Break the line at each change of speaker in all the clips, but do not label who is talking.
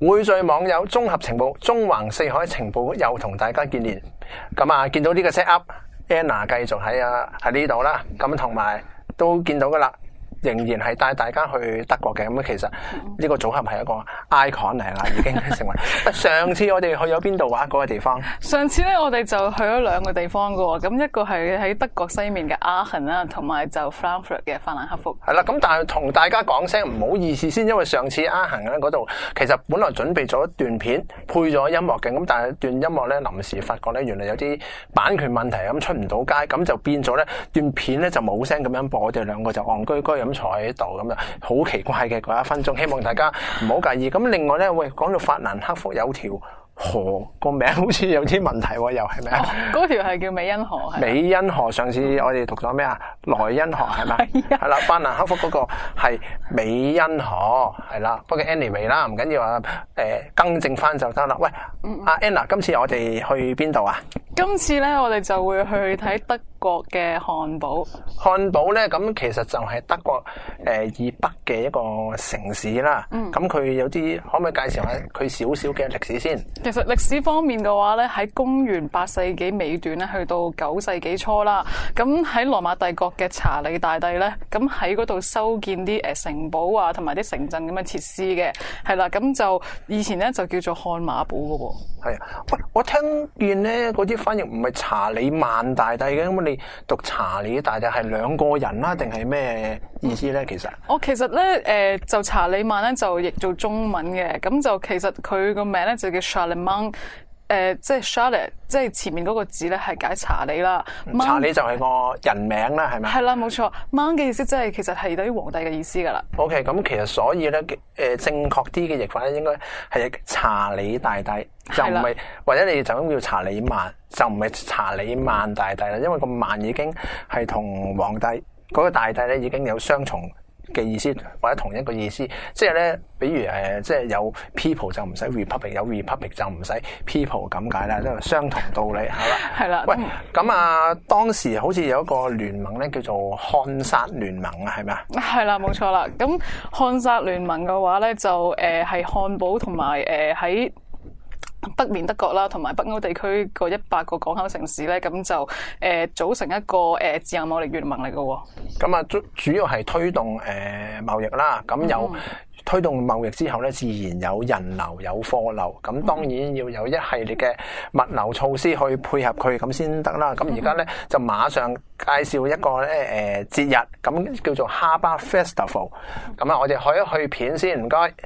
匯聚網友綜合情報，中橫四海情報又同大家見面。咁啊，見到呢個 set up，Anna 繼續喺呢度啦。咁同埋都見到噶啦。仍然係帶大家去德國嘅，咁其實呢個組合係一個 icon 嚟啦，已經成為。上次我哋去咗邊度玩嗰個地方？
上次咧我哋就去咗兩個地方嘅喎，咁一個係喺德國西面嘅阿肯啦，同埋就 Frankfurt 嘅法蘭克福。
係啦，咁但係同大家講聲唔好意思先，因為上次阿肯咧嗰度其實本來準備咗一段片配咗音樂嘅，咁但係段音樂咧臨時發覺咧原來有啲版權問題，咁出唔到街，咁就變咗咧段片咧就冇聲咁樣播，我哋兩個就戇居居咁坐喺度咁啊，好奇怪嘅嗰一分鐘，希望大家唔好介意。咁另外咧，喂，講到法蘭克福有條河個名好似有啲問題喎，又係咪啊？
嗰條係叫美茵河，係
美茵河。上次我哋讀咗咩啊？萊茵河係咪？係啦，法蘭克福嗰個係美茵河係啦。不過 anyway 啦，唔緊要啊。更正翻就得啦。喂，阿 Anna，今次我哋去邊度啊？
今次咧，我哋就會去睇德國嘅漢堡。
漢堡咧，咁其實就係德國以北嘅一個城市啦。咁佢有啲可唔可以介紹下佢少少嘅歷史先？
其實歷史方面嘅話咧，喺公元8世紀尾段咧，去到9世紀初啦。咁喺羅馬帝國嘅查理大帝咧，咁喺嗰度修建啲城堡啊，同埋啲城鎮咁嘅設施嘅，係啦。咁就以前咧就叫做漢馬堡嘅喎。係
啊，喂，我聽見咧嗰啲翻譯唔係查理曼大帝嘅，咁你讀查理大帝係兩個人啦，定係咩意思咧？其實
其實咧就查理曼咧就譯做中文嘅，咁就其實佢個名咧就叫 Charlemagne， 即係 Charlotte， 即係前面嗰個字咧係解查理啦。
查理就係個人名啦，係咪？
係啦，冇錯。Mang 嘅意思即係其實係等於皇帝嘅意思噶啦。
OK， 咁其實所以咧正確啲嘅譯法咧應該係查理大帝，就唔係或者你就咁叫查理曼，就唔係查理曼大帝啦，因為個曼已經係同皇帝嗰個大帝咧已經有雙重嘅意思或者同一個意思，即係咧，比如即係有 people 就唔使 republic， 有 republic 就唔使 people 咁解啦，都係相同道理，係啦。
係啦。
喂，咁啊，當時好似有一個聯盟咧，叫做漢薩聯盟啊，係咪啊？
係啦，冇錯啦。咁漢薩聯盟嘅話咧，就係漢堡同埋喺北面德國啦，同埋北歐地區個100個港口城市咧，咁就組成一個自由貿易聯盟嚟嘅喎。
咁啊，主要係推動貿易啦。咁有推動貿易之後咧，自然有人流、有貨流。咁當然要有一系列嘅物流措施去配合佢，咁先得啦。咁而家咧就馬上介紹一個咧節日，咁叫做 Harbour Festival。咁啊，我哋去一去片先，唔該。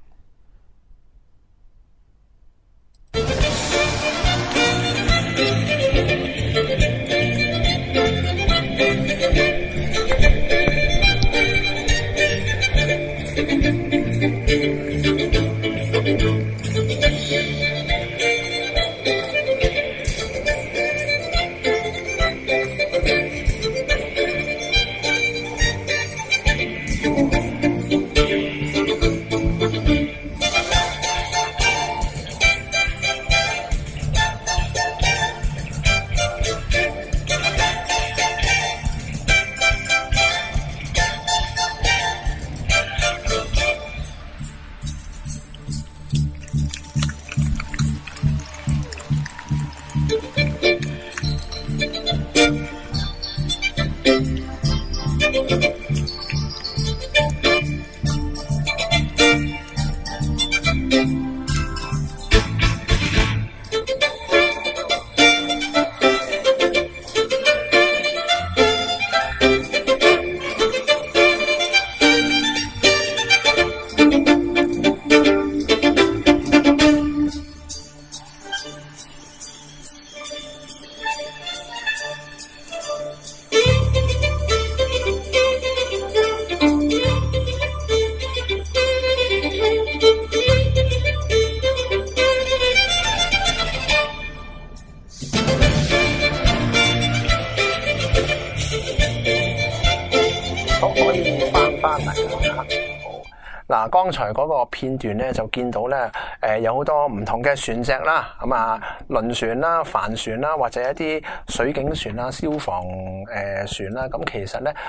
嗱，剛才嗰個片段咧就見到咧，有好多唔同嘅船隻啦，咁啊輪船啦、帆船啦，或者一啲水警船啦、消防船啦，咁其實咧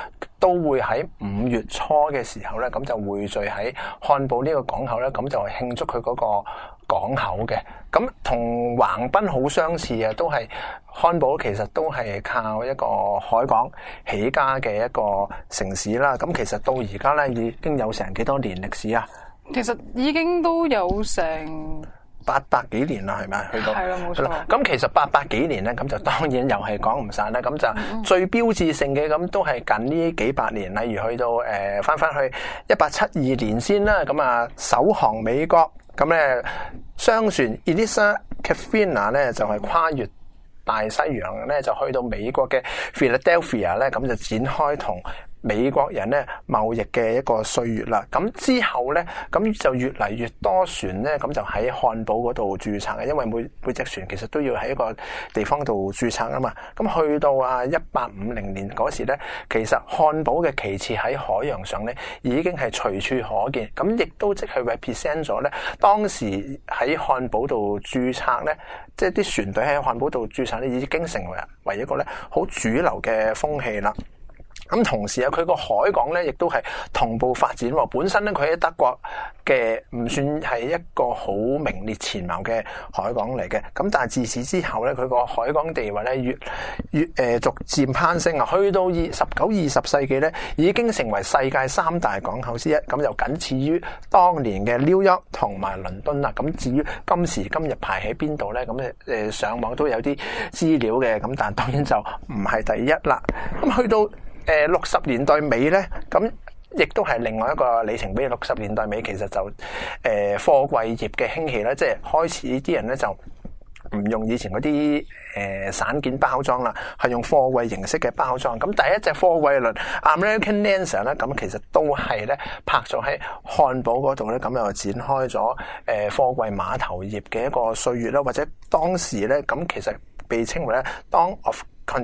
都會喺5月初嘅時候咧，咁就匯聚喺漢堡呢個港口咧，咁就慶祝佢嗰個港口嘅。咁同橫濱好相似啊，都係漢堡其實都係靠一個海港起家嘅一個城市啦。咁其實到而家咧已經有成幾多年歷史啊？
其實已經都有成
800幾年啦，係咪？去到
係啦，冇錯。
咁其實800幾年咧，咁就當然又係講唔晒啦。咁就最標誌性嘅咁都係近呢幾百年，例如去到翻去1872年先啦。咁啊，首航美國，咁咧商船 Elisa Cafina 咧就係跨越大西洋咧，就去到美國嘅 Philadelphia 咧，咁就展開同美國人咧貿易嘅一個歲月啦。咁之後咧，咁就越嚟越多船咧，咁就喺漢堡嗰度註冊嘅，因為每隻船其實都要喺一個地方度註冊啊嘛。咁去到1850年嗰時咧，其實漢堡嘅旗幟喺海洋上咧已經係隨處可見，咁亦都即係 represent 咗咧當時喺漢堡度註冊咧，即係啲船隊喺漢堡度註冊咧，已經成為一個咧好主流嘅風氣啦。咁同時佢個海港咧，亦都係同步發展喎。本身咧，佢喺德國嘅唔算係一個好名列前茅嘅海港嚟嘅。咁但係自此之後咧，佢個海港地位咧越逐漸攀升啊。去到19、20世紀咧，已經成為世界3大港口之一。咁就僅次於當年嘅紐約同埋倫敦啦。咁至於今時今日排喺邊度咧？咁上網都有啲資料嘅。咁但係當然就唔係第一啦。咁去到60年代尾咧，咁亦都係另外一個里程碑。60年代尾其實就貨櫃業嘅興起咧，即係開始啲人咧就唔用以前嗰啲散件包裝啦，係用貨櫃形式嘅包裝。咁第一隻貨櫃輪 American Lancer 咧，咁其實都係咧拍咗喺漢堡嗰度咧，咁又展開咗貨櫃碼頭業嘅一個歲月啦，或者當時咧咁其實被稱為咧 Dawn of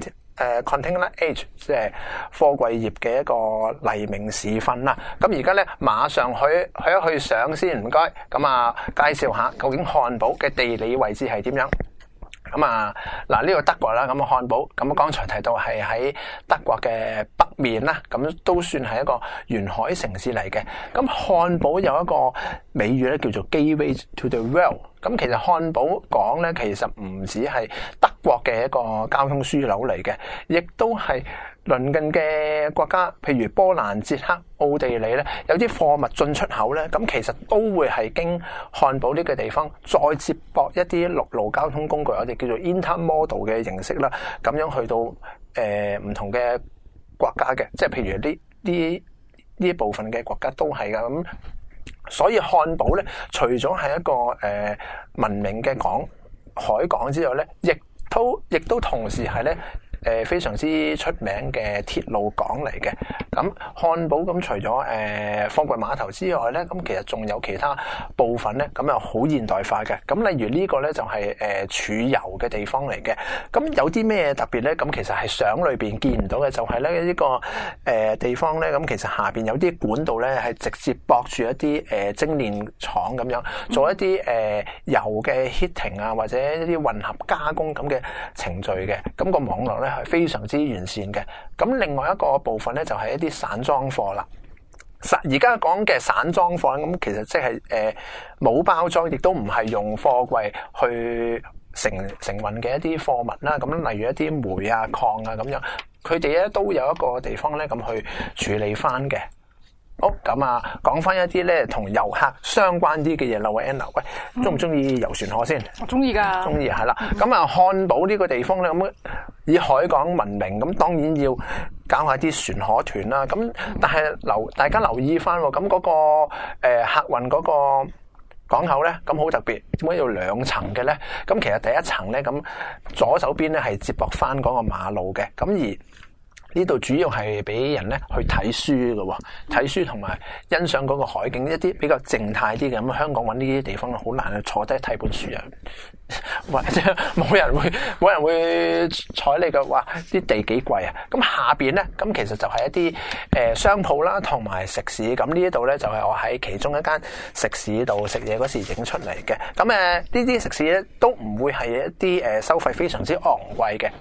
Container Age， 即係貨櫃業嘅一個黎明時分啦。咁而家咧馬上去上先，唔該。咁介紹下究竟漢堡嘅地理位置係點樣？咁嗱呢個德國啦，咁漢堡咁剛才提到係喺德國嘅北面啦，咁都算係一個沿海城市嚟嘅。咁漢堡有一個美譽咧，叫做 Gateway to the World。咁其實漢堡港咧，其實唔止係德國嘅一個交通樞紐嚟嘅，亦都係鄰近嘅國家，譬如波蘭、捷克、奧地利咧，有啲貨物進出口咧，咁其實都會係經漢堡呢個地方再接駁一啲陸路交通工具，我哋叫做 intermodal 嘅形式啦，咁樣去到唔同嘅國家嘅，即係譬如呢一部分嘅國家都係噶咁。所以漢堡咧，除咗係一個文明嘅海港之外咧，亦都同時係咧非常之出名嘅鐵路港嚟嘅。咁漢堡咁除咗貨櫃碼頭之外咧，咁其實仲有其他部分咧，咁又好現代化嘅。咁例如呢個咧就係儲油嘅地方嚟嘅。咁有啲咩特別咧？咁其實係相裏邊見唔到嘅，就係咧呢個地方咧。咁其實下邊有啲管道咧，係直接駁住一啲精煉廠咁樣，做一啲油嘅 heating 啊，或者一啲混合加工咁嘅程序嘅。咁個網絡咧係非常之完善嘅。咁另外一個部分咧就係一啲散裝貨啦。而家講嘅散裝貨咁，其實即係冇包裝，亦都唔係用貨櫃去承運嘅一啲貨物啦。咁例如一啲煤啊、礦啊咁樣，佢哋咧都有一個地方咧咁去處理翻嘅。好，咁講翻一啲咧同遊客相關啲嘅嘢啦。喂 Anna， 喂，中唔中意遊船河先？
我中意噶，
中意係啦。咁漢堡呢個地方咧，咁以海港聞名，咁當然要搞下啲船河團啦。咁但係大家留意翻，咁嗰個客運嗰個港口咧，咁好特別，點解要2層嘅咧？咁其實第一層咧，咁左手邊咧係接駁翻嗰個馬路嘅，咁而呢度主要係俾人咧去睇書嘅，睇書同埋欣賞嗰個海景，一啲比較靜態啲嘅。咁香港揾呢啲地方好難去坐低睇本書啊，或者冇人會睬你嘅話，啲地幾貴啊！咁下邊咧，咁其實就係一啲商鋪啦，同埋食肆。咁呢一度咧就係我喺其中一間食肆度食嘢嗰時影出嚟嘅。咁呢啲食肆咧都唔會係一啲收費非常之昂貴嘅。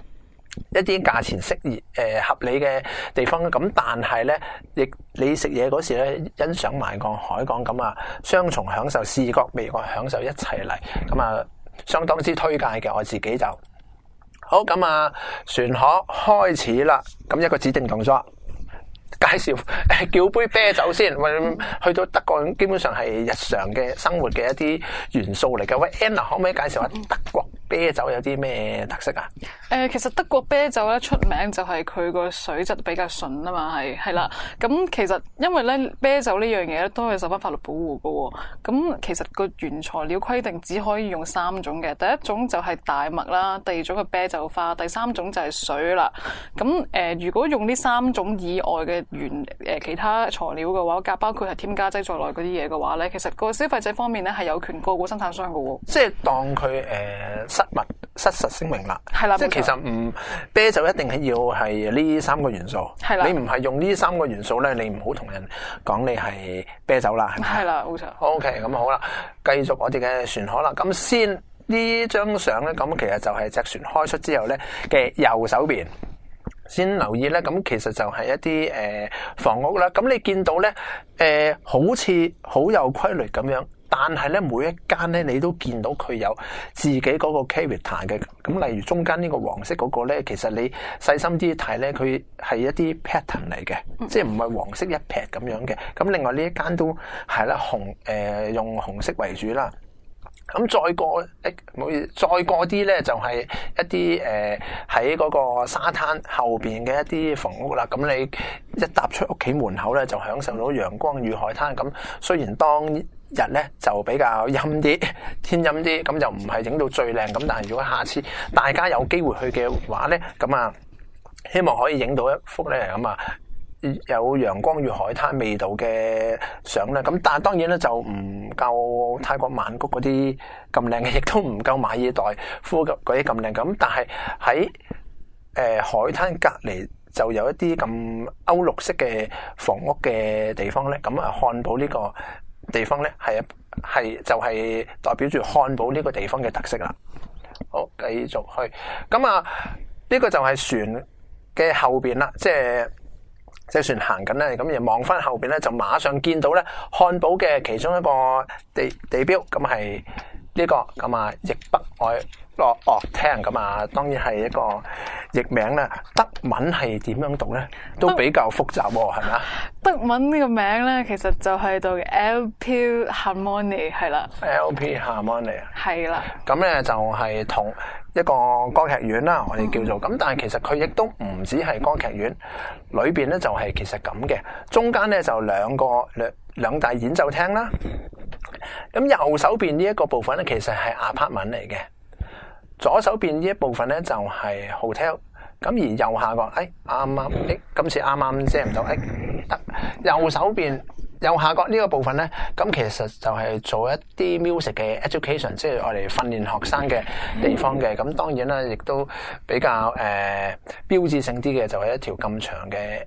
一啲價錢適宜合理嘅地方，咁但係咧，亦你食嘢嗰時咧，欣賞埋個海港，咁啊雙重享受，視覺味覺享受一齊嚟，咁啊相當之推介嘅，我自己就好。咁啊船河開始啦，咁一個指定動作。介紹叫杯啤酒先，去到德國基本上係日常嘅生活嘅一啲元素嚟嘅。喂 Anna 可唔可以介紹下德國啤酒有啲咩特色啊？
其實德國啤酒咧出名就係佢個水質比較純啊嘛，係啦。咁其實因為咧啤酒呢樣嘢咧都係受翻法律保護嘅。咁其實個原材料規定只可以用3種嘅，第一種就係大麥啦，第二種係啤酒花，第三種就係水啦。咁如果用呢3種以外嘅其他材料嘅話，包括係添加劑在內嗰啲嘢嘅話咧，其實個消費者方面咧係有權告個生產商嘅喎。
即係當佢失實聲明啦。係啦，即係其實啤酒一定係要係呢3個元素。係啦，你唔係用呢3個元素咧，你唔好同人講你係啤酒啦，係咪？係啦，冇錯。OK， 咁好啦，繼續我哋嘅船河啦。咁先呢張相咧，咁其實就係隻船開出之後咧嘅右手邊。先留意咧，咁其實就係一啲房屋啦。咁你見到咧，好似好有規律咁樣，但係咧每一間咧你都見到佢有自己嗰個 character 嘅。咁例如中間呢個黃色嗰個咧，其實你細心啲睇咧，佢係一啲 pattern 嚟嘅，即係唔係黃色一撇咁樣嘅。咁另外呢一間都係啦，用紅色為主啦。咁再過唔好意思，再過啲咧就係一啲喺嗰個沙灘後邊嘅一啲房屋啦。咁你一踏出屋企門口咧，就享受到陽光與海灘。咁雖然當日咧就比較陰啲，天陰啲，咁就唔係整到最靚。咁但係如果下次大家有機會去嘅話咧，咁啊希望可以影到一幅咧咁啊有陽光與海灘味道嘅相咧，咁但係當然咧就唔夠泰國曼谷嗰啲咁靚嘅，亦都唔夠馬爾代夫嗰啲咁靚。咁但係喺海灘隔離就有一啲咁歐陸式嘅房屋嘅地方咧，咁啊漢堡呢個地方咧係就係代表住漢堡呢個地方嘅特色啦。好，繼續去，咁啊呢個就係船嘅後邊啦，即係隻船行緊咧，咁而望翻後邊咧，就馬上見到咧漢堡嘅其中一個地標，咁係呢個咁啊，易北愛樂廳，咁啊，當然係一個譯名啦。德文係點樣讀咧？都比較複雜喎，係咪啊？德文呢個名咧，其實就係讀 LP Harmonie 係啦。LP Harmonie 係啦。咁咧就係同一個歌劇院啦，我哋叫做咁，但係其實佢亦都唔止係歌劇院，裏邊咧就係其實咁嘅，中間咧就兩大演奏廳啦。咁右手邊呢一個部分咧，其實係 apartment 嚟嘅，左手邊呢一部分咧就係 hotel。咁而右下角，今次啱遮唔到，得右手邊。右下角呢個部分咧，咁其實就係做一啲 music 嘅 education， 即係我哋訓練學生嘅地方嘅。咁當然啦，亦都比較標誌性啲嘅就係一條咁長嘅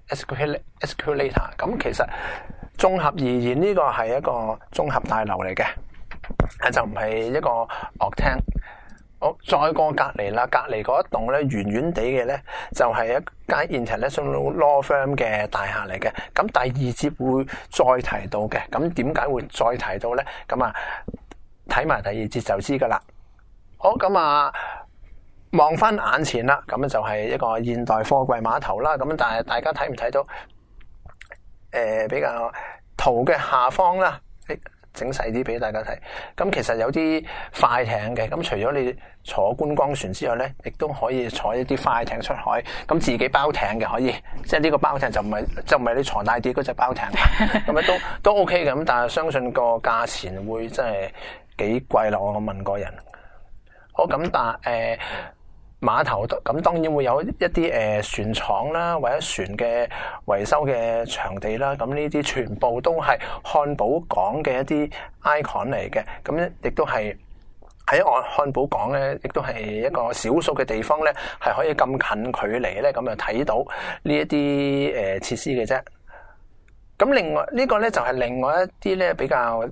escalator。咁其實綜合而言，呢個係一個綜合大樓嚟嘅，就唔係一個樂廳。好，再過隔離啦，隔離嗰一棟咧，圓圓地嘅咧，就係一間 International Law Firm 嘅大廈嚟嘅。咁第二節會再提到嘅。咁點解會再提到咧？咁啊，睇埋第二節就知噶啦。好，咁啊，望翻眼前啦，咁就係一個現代貨櫃碼頭啦。咁但係大家睇唔睇到？比較圖嘅下方啦。整細啲俾大家睇，咁其實有啲快艇嘅，咁除咗你坐觀光船之外咧，亦都可以坐一啲快艇出海，咁自己包艇嘅可以，即係呢個包艇就唔係你床大啲嗰隻包艇，咁咧都 OK 嘅，咁但係相信個價錢會真係幾貴咯，我問過人。好，咁但係碼頭咁當然會有一啲船廠啦，或者船嘅維修嘅場地啦，咁呢啲全部都係漢堡港嘅一啲 icon 嚟嘅，咁亦都係喺漢堡港咧，亦都係一個少數嘅地方咧，係可以咁近距離咧，咁就睇到呢一啲設施嘅啫。咁另外呢個咧就係另外一啲咧比較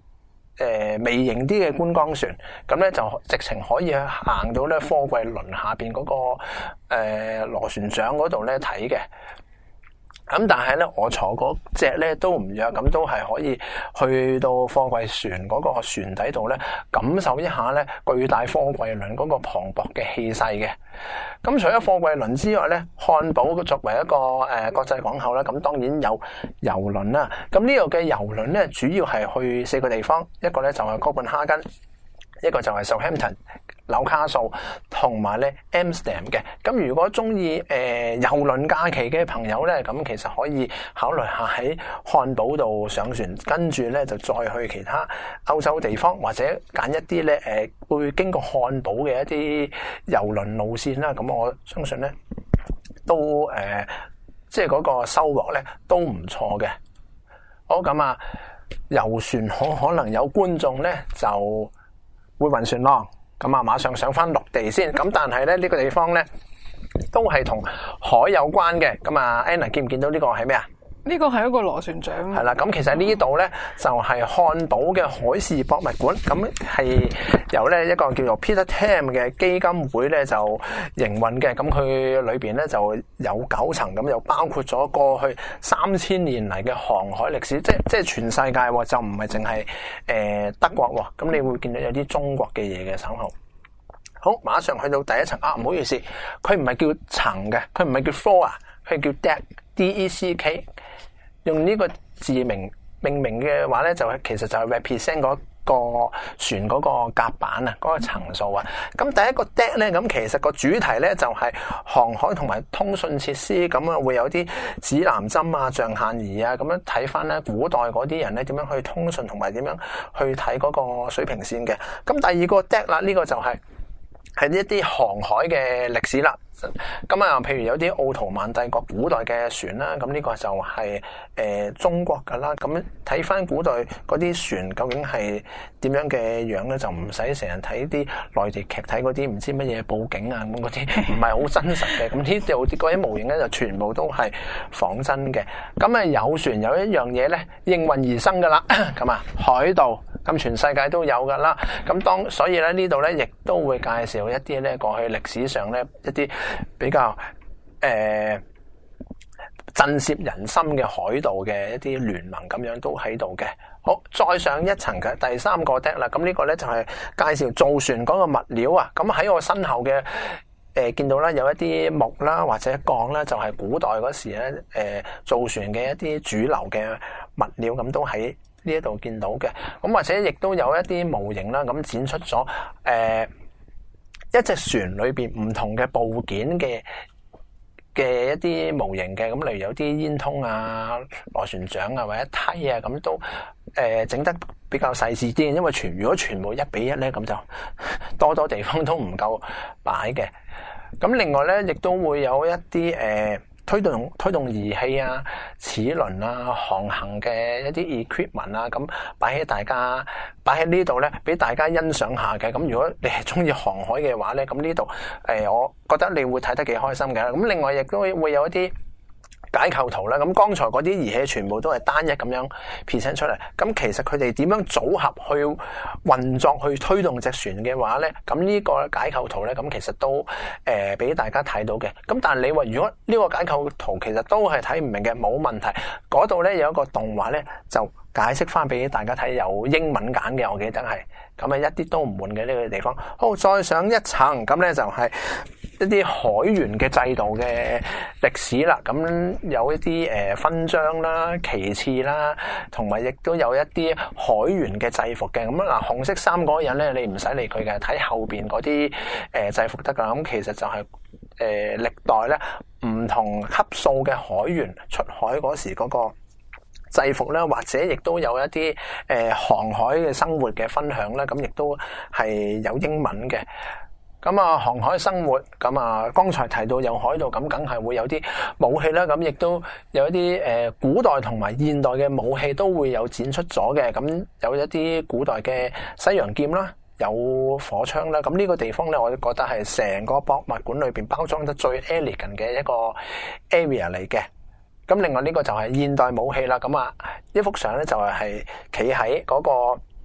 微型啲嘅觀光船，咁咧就直情可以行到咧貨櫃輪下邊嗰個螺旋槳嗰度咧睇嘅。咁但係咧，我坐嗰隻咧都唔弱，咁都係可以去到貨櫃船嗰個船底度咧，感受一下咧巨大貨櫃輪嗰個磅礴嘅氣勢嘅。咁除咗貨櫃輪之外咧，漢堡作為一個國際港口咧，咁當然有郵輪啦。咁呢度嘅郵輪咧，主要係去4個地方，一個咧就係哥本哈根，一個就係 Southampton 紐卡素，同埋咧 Amsterdam 嘅。咁如果中意郵輪假期嘅朋友咧，咁其實可以考慮下喺漢堡度上船，跟住咧就再去其他歐洲地方，或者揀一啲咧會經過漢堡嘅一啲郵輪路線啦。咁我相信咧都即係嗰個收穫咧都唔錯嘅。好，咁啊，遊船可能有觀眾咧就會暈船咯。咁啊，馬上上翻陸地先。咁但係咧呢個地方咧都係同海有關嘅。咁啊 Anna 見唔見到呢個係咩啊？
呢個係一個螺旋槳。
係啦，咁其實呢度咧就係漢堡嘅海事博物館，咁係由咧一個叫做 Peter Tam 嘅基金會咧就營運嘅。咁佢裏邊咧就有9層，咁又包括咗過去3000年嚟嘅航海歷史，即係全世界喎，就唔係淨係德國喎。咁你會見到有啲中國嘅嘢嘅守候。好，馬上去到第一層啊！唔好意思，佢唔係叫層嘅，佢唔係叫 floor 啊，佢叫 deck，D-E-C-K。用呢個字命名嘅話咧，其實就係 represent 嗰個船嗰個甲板啊，嗰個層數啊。咁第一個 deck 咧，咁其實個主題咧就係航海同埋通訊設施，咁啊會有啲指南針啊、象限儀啊，咁樣睇翻咧古代嗰啲人咧點樣去通訊同埋點樣去睇嗰個水平線嘅。咁第二個 deck 啦，呢個就係一啲航海嘅歷史啦。咁啊，譬如有啲奧圖曼帝國古代嘅船啦，咁呢個就係中國噶啦。咁睇翻古代嗰啲船究竟係點樣嘅樣咧，就唔使成日睇啲內地劇睇嗰啲唔知乜嘢報警啊，咁嗰啲唔係好真實嘅。咁呢度嗰啲模型咧就全部都係仿真嘅。咁啊，有船有一樣嘢咧應運而生噶啦，咁啊海盜，咁全世界都有噶啦。咁所以咧呢度咧亦都會介紹一啲咧過去歷史上咧一啲比較震懾人心嘅海盜嘅一啲聯盟咁樣都喺度嘅。好，再上一層嘅第三個 deck 啦。咁呢個咧就係介紹造船嗰個物料啊。咁喺我身後嘅見到啦，有一啲木啦或者鋼啦，就係古代嗰時咧造船嘅一啲主流嘅物料，咁都喺呢一度見到嘅。咁或者亦都有一啲模型啦，咁展出咗一隻船裏邊唔同嘅部件嘅一啲模型嘅。咁例如有啲煙通啊、螺旋槳啊或者梯啊，咁都整得比較細緻啲，因為如果全部1比1咧，咁就多地方都唔夠擺嘅。咁另外咧，亦都會有一啲推動儀器啊、齒輪啊、航行嘅一啲 equipment 啊，咁擺喺呢度咧，俾大家欣賞下嘅。咁如果你係中意航海嘅話咧，咁呢度我覺得你會睇得幾開心嘅。咁另外亦都會有一啲解構圖啦。咁剛才嗰啲儀器全部都係單一咁樣 present 出嚟。咁其實佢哋點樣組合去運作去推動隻船嘅話咧，咁呢個解構圖咧，咁其實都俾大家睇到嘅。咁但係你話如果呢個解構圖其實都係睇唔明嘅，冇問題。嗰度咧有一個動畫咧就解釋翻俾大家睇，有英文揀嘅，我記得係。咁啊一啲都唔悶嘅呢個地方。好，再上一層，咁咧就係一啲海員嘅制度嘅歷史啦。咁有一啲勳章啦、旗幟啦，同埋亦都有一啲海員嘅制服嘅。咁嗱，紅色衫嗰個人咧，你唔使理佢嘅，睇後邊嗰啲制服得噶。咁其實就係歷代咧唔同級數嘅海員出海嗰時嗰個制服啦，或者亦都有一啲航海嘅生活嘅分享啦，咁亦都係有英文嘅。咁啊，航海生活，咁啊，剛才提到有海盜，咁梗係會有啲武器啦，咁亦都有一啲古代同埋現代嘅武器都會有展出咗嘅。咁有一啲古代嘅西洋劍啦，有火槍啦。咁呢個地方咧，我覺得係成個博物館裏邊包裝得最 elegant 嘅一個 area 嚟嘅。咁另外呢個就係現代武器啦。咁啊，一幅相咧就係企喺嗰個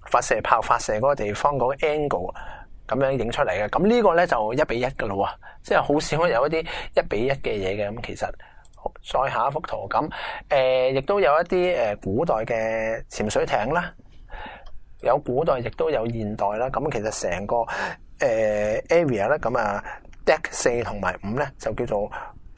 發射炮發射嗰個地方嗰個 angle 咁樣影出嚟嘅。咁呢個咧就1:1噶咯，即係好少有一啲1:1嘅嘢嘅。咁其實再下一幅圖咁，亦都有一啲古代嘅潛水艇啦，有古代亦都有現代啦。咁其實成個area 咧，咁啊 Deck 4同埋5咧就叫做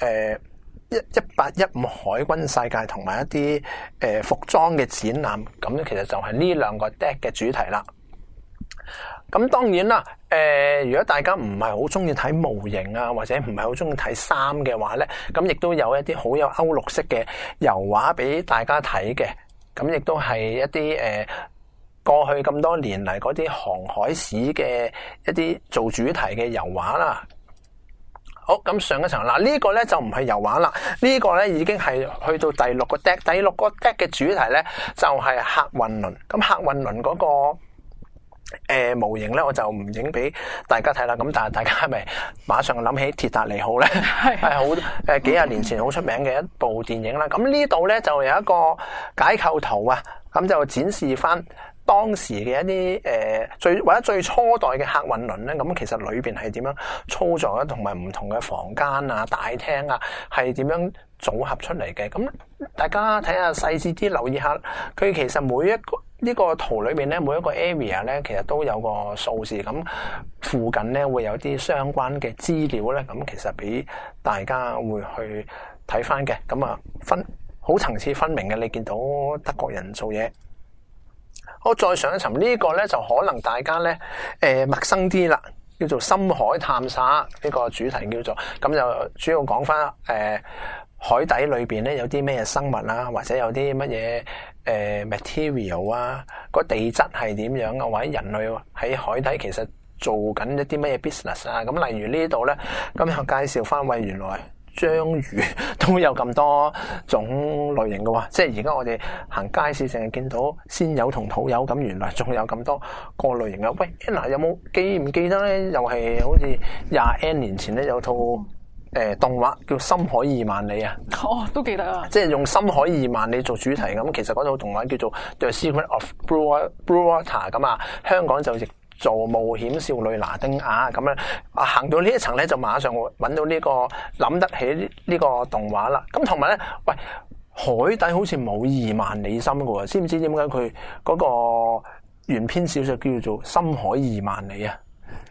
1815海軍世界同埋一啲服裝嘅展覽。咁其實就係呢兩個 Deck 嘅主題啦。咁當然啦，如果大家唔係好中意睇模型啊，或者唔係好中意睇衫嘅話咧，咁亦都有一啲好有歐陸式嘅油畫俾大家睇嘅。咁亦都係一啲過去咁多年嚟嗰啲航海史嘅一啲做主題嘅油畫啦。好，咁上一層嗱，呢個咧就唔係油畫啦，呢個咧已經係去到第6個 deck。第6個 deck 嘅主題咧就係客運輪。咁客運輪嗰個模型咧，我就唔影俾大家睇啦。咁但係大家係咪馬上諗起鐵達尼號咧？係好幾廿年前好出名嘅一部電影啦。咁呢度咧就有一個解構圖啊，咁就展示翻當時嘅一啲最初代嘅客運輪咧，咁其實裏邊係點樣操作啊，同埋唔同嘅房間啊、大廳啊，係點樣組合出嚟嘅？咁大家睇下細緻啲，留意下佢其實每一個呢個圖裏邊咧，每一個 area 咧，其實都有個數字，咁附近咧會有啲相關嘅資料咧，咁其實俾大家會去睇翻嘅。咁啊好層次分明嘅，你見到德國人做嘢。好，再上一層呢個咧就可能大家咧陌生啲啦，叫做深海探索呢個主題叫做，咁就主要講翻海底裏邊咧有啲咩生物啦，或者有啲乜嘢material 啊，個地質係點樣啊，或者人類喺海底其實做緊一啲乜嘢 business 啊。咁例如呢度咧，咁又介紹翻原來章魚都有咁多種類型嘅喎，即係而家我哋行街市淨係見到鮮魷同土魷，咁原來仲有咁多個類型嘅。喂 Anna 有冇記唔記得咧？又係好似20N 年前咧有套動畫叫《深海2萬里》啊！
哦，都記得啊！
即係用深海2萬里做主題咁，其實嗰套動畫叫做《The Secret of Blue Water》咁啊，香港就譯做冒險少女拿丁亞咁樣啊，行到呢一層咧就馬上揾到呢個諗得起呢個動畫啦。咁同埋咧，喂，海底好似冇2萬里深嘅喎，知唔知點解佢嗰個原編小說叫做《深海2萬里》啊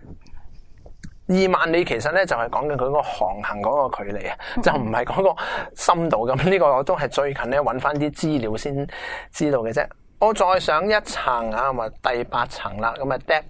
？2萬里其實咧就係講緊佢嗰個航行嗰個距離啊，就唔係嗰個深度咁。呢個我都係最近咧揾翻啲資料先知道嘅啫。我再上一層啊，咪第8層啦。咁啊 Deck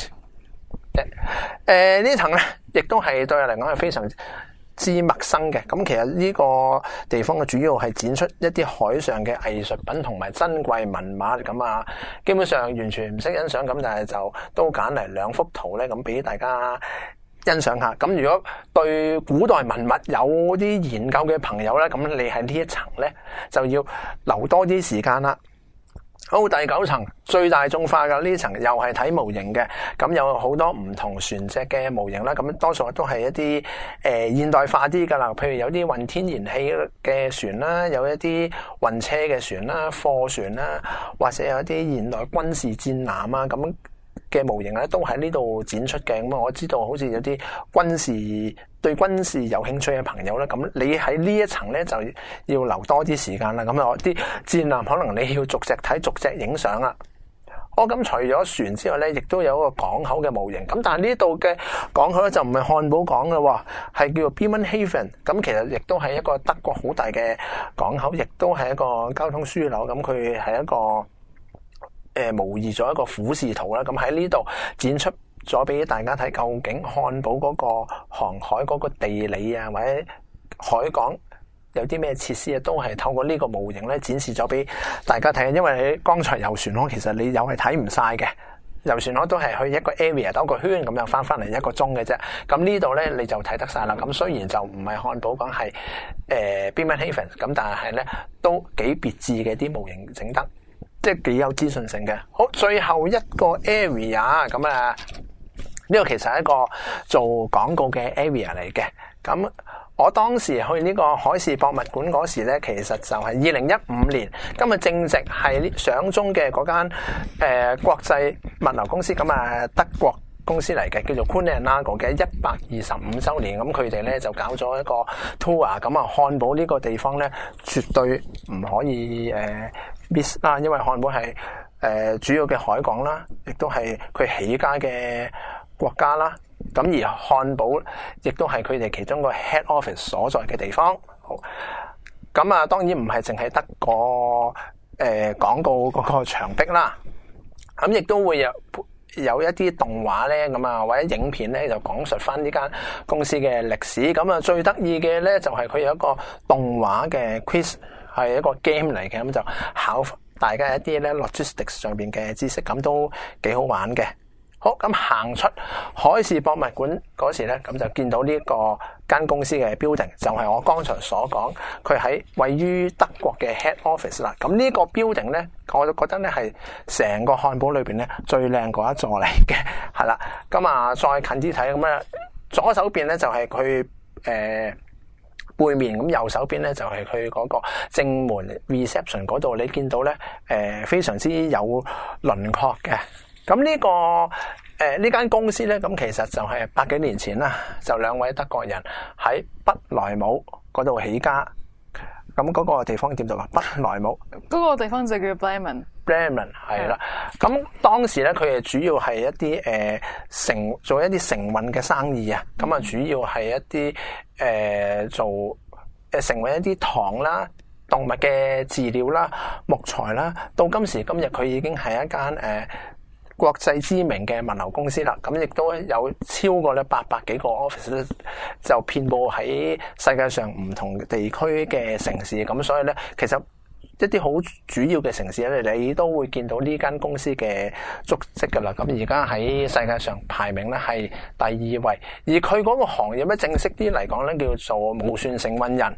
8，呢層咧亦都係對我嚟講係非常之陌生嘅。咁其實呢個地方嘅主要係展出一啲海上嘅藝術品同埋珍貴文物咁啊，基本上完全唔識欣賞咁，但係就都揀嚟2幅圖咧，咁俾大家欣賞下。咁如果對古代文物有啲研究嘅朋友咧，咁你喺呢一層咧就要留多啲時間啦。好，第9層最大眾化嘅呢層又係睇模型嘅，咁有好多唔同船隻嘅模型啦，咁多數都係一啲現代化啲噶啦，譬如有啲運天然氣嘅船啦，有一啲運車嘅船啦、貨船啦，或者有一啲現代軍事戰艦啊咁嘅模型咧，都喺呢度展出嘅。咁我知道好似有啲對軍事有興趣嘅朋友咧，咁你喺呢一層咧就要留多啲時間啦。咁啊，啲戰艦可能你要逐隻睇、逐隻影相啦。咁除咗船之外咧，亦都有一個港口嘅模型。咁但係呢度嘅港口咧就唔係漢堡港嘅喎，係叫做 Bremerhaven。咁其實亦都係一個德國好大嘅港口，亦都係一個交通樞紐。咁佢係一個模擬咗一個俯視圖啦。咁喺呢度展出咗俾大家睇，究竟漢堡嗰個航海嗰個地理啊，或者海港有啲咩設施啊，都係透過呢個模型咧展示咗俾大家睇。因為你剛才遊船河其實你又係睇唔晒嘅，遊船河都係去一個 area 兜個圈咁又翻嚟1個鐘嘅啫。咁呢度咧你就睇得晒啦。咁雖然就唔係漢堡港，係Bremerhaven，咁但係咧都幾別致嘅啲模型整得，即係幾有資訊性嘅。好，最後一個 area 咁啊，呢個其實係一個做廣告嘅 area 嚟嘅。咁我當時去呢個海事博物館嗰時咧，其實就係2015年，今日正值係上中嘅嗰間國際物流公司，咁啊德國公司嚟嘅，叫做 Kuehne + Nagel 嘅125週年，咁佢哋咧就搞咗一個 tour， 咁啊漢堡呢個地方咧絕對唔可以miss 啦，因為漢堡係主要嘅海港啦，亦都係佢起家嘅國家啦。咁而漢堡亦都係佢哋其中個 head office 所在嘅地方。好，咁啊當然唔係淨係得個廣告嗰個牆壁啦，咁亦都會有一啲動畫咧，咁啊或者影片咧就講述翻呢間公司嘅歷史。咁啊最得意嘅咧就係佢有一個動畫嘅 quiz， 係一個 game 嚟嘅，咁就考大家一啲咧 logistics 上邊嘅知識，咁都幾好玩嘅。好，咁行出海事博物館嗰時咧，咁就見到呢個間公司嘅 building， 就係我剛才所講，佢喺位於德國嘅 head office 啦。咁呢個 building 咧，我就覺得咧係成個漢堡裏邊咧最靚嗰一座嚟嘅，係啦。咁啊，再近啲睇，咁啊左手邊咧就係佢背面，咁右手邊咧就係佢嗰個正門 reception 嗰度，你見到咧非常之有輪廓嘅。咁呢間公司咧，咁其實就係百幾年前啦，就兩位德國人喺北萊姆嗰度起家。咁嗰個地方點讀啊？北萊姆
嗰個地方就叫 Bremen
係啦。咁當時咧，佢哋主要係一啲做一啲承運嘅生意啊。咁啊，主要係一啲做承運一啲糖啦、動物嘅飼料啦、木材啦。到今時今日，佢已經係一間國際知名嘅物流公司啦，咁亦都有超過咧800幾個 office 咧，就遍佈喺世界上唔同地區嘅城市，咁所以咧，其實一啲好主要嘅城市咧，你都會見到呢間公司嘅足跡噶啦。咁而家喺世界上排名咧係第2位，而佢嗰個行業咧正式啲嚟講咧叫做無船承運人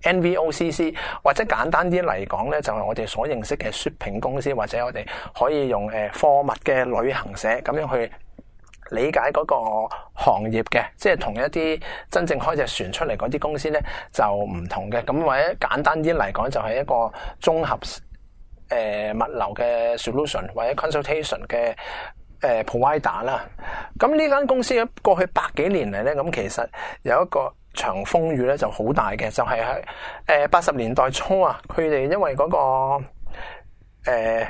NVOCC， 或者簡單啲嚟講咧就係我哋所認識嘅 shipping 公司，或者我哋可以用貨物嘅旅行社咁樣去理解嗰個行業嘅，即係同一啲真正開隻船出嚟嗰啲公司咧就唔同嘅。咁或者簡單啲嚟講就係一個綜合物流嘅 solution 或者 consultation 嘅provider 啦。咁呢間公司過去100幾年嚟咧，咁其實有一個場風雨咧就好大嘅，就係喺80年代初啊，佢哋因為嗰個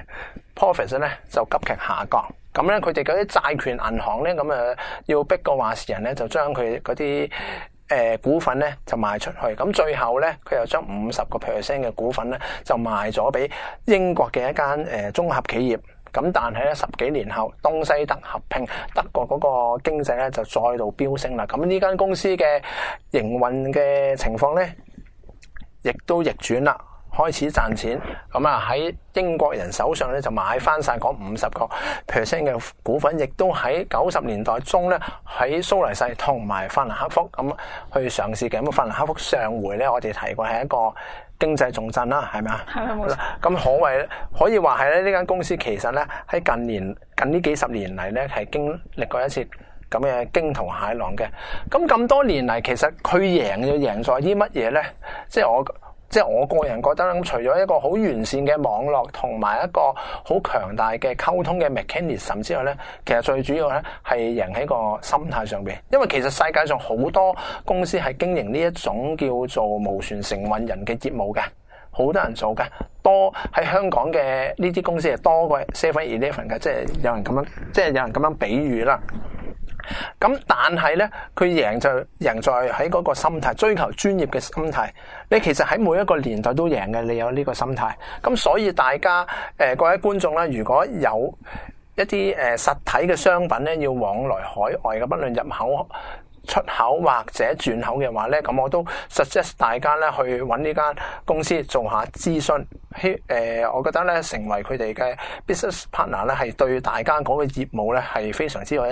profit 咧就急劇下降。咁咧，佢哋嗰啲債權銀行咧，咁要逼個話事人咧，就將佢嗰啲股份咧就賣出去。咁最後咧，佢又將50% 嘅股份咧就賣咗俾英國嘅一間綜合企業。咁但係咧10幾年後，東西德合併，德國嗰個經濟咧就再度飆升啦。咁呢間公司嘅營運嘅情況咧，亦都逆轉啦。開始賺錢，咁啊喺英國人手上咧就買翻晒嗰50% 嘅股份，亦都喺90年代中咧喺蘇黎世同埋法蘭克福咁去嘗試嘅。咁法蘭克福上回咧，我哋提過係一個經濟重鎮啦，係咪啊？係冇錯。咁可以話係咧，呢間公司其實咧喺近呢幾十年嚟咧係經歷過一次咁嘅驚濤駭浪嘅。咁多年嚟，其實佢贏就贏在啲乜嘢咧？即係我個人覺得，咁除咗一個好完善嘅網絡同埋一個好強大嘅溝通嘅 mechanism 之外咧，其實最主要咧係贏喺個心態上邊。因為其實世界上好多公司係經營呢一種叫做無船承運人嘅業務嘅，好多人做嘅，多喺香港嘅呢啲公司係多過 7-11嘅，即係有人咁樣比喻啦。咁但係咧，佢贏在喺嗰個心態，追求專業嘅心態。你其實喺每一個年代都贏嘅，你有呢個心態。咁所以大家各位觀眾啦，如果有一啲實體嘅商品咧，要往來海外嘅，不論入口、出口或者轉口嘅話咧，咁我都 suggest 大家咧去揾呢間公司做下諮詢。我覺得咧成為佢哋嘅 business partner 咧，係對大家嗰個業務咧係非常之有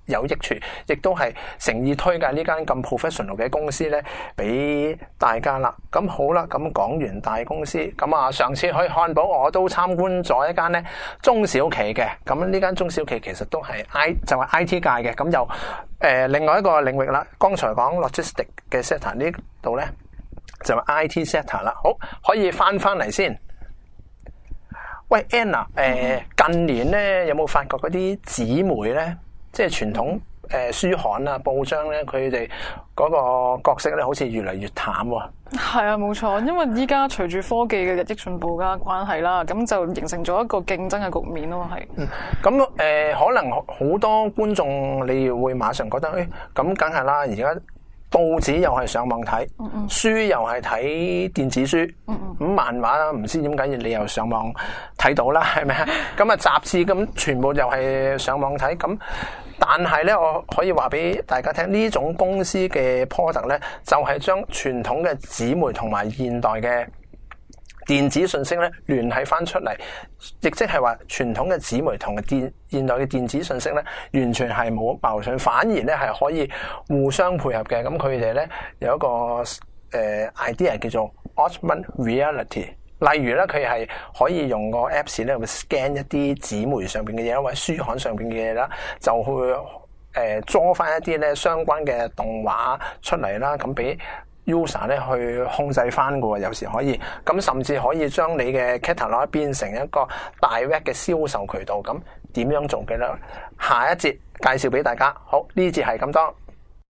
有益處，亦都係誠意推介呢間咁 professional 嘅公司咧，俾大家啦。咁好啦，咁講完大公司，咁啊上次去漢堡我都參觀咗一間咧中小企嘅，咁呢間中小企其實都係就係 I T 界嘅，咁就另外一個領域啦。剛才講 logistic 嘅 sector 呢度咧就係 I T sector 啦。好，可以翻嚟先。喂 Anna， 近年咧有冇發覺嗰啲紙媒咧，即係傳統書刊啊、報章咧，佢哋嗰個角色咧，好似越嚟越淡喎。
係啊，冇錯，因為依家隨住科技嘅日益進步嘅關係啦，咁就形成咗一個競爭嘅局面咯，係。
咁可能好多觀眾你會馬上覺得，咁梗係啦，而家報紙又係上網睇，書又係睇電子書，咁漫畫唔知點解你又上網睇到啦，係咪啊？咁啊雜誌咁全部又係上網睇，咁但係咧，我可以話俾大家聽，呢種公司嘅 product 咧，就係將傳統嘅紙媒同埋現代嘅電子信息咧聯繫翻出嚟，亦即係話傳統嘅紙媒同現代嘅電子信息咧，完全係冇矛盾，反而咧係可以互相配合嘅。咁佢哋咧有一個idea 叫做 augmented reality。例如咧，佢係可以用個 Apps 咧，會 scan 一啲紙媒上邊嘅嘢，或者書刊上邊嘅嘢啦，就會draw 翻一啲咧相關嘅動畫出嚟啦，咁俾user 咧去控制翻嘅，有時可以，咁甚至可以將你嘅 catalog 變成一個 direct 嘅銷售渠道。咁點樣做嘅咧？下一節介紹俾大家。好，呢節係咁多。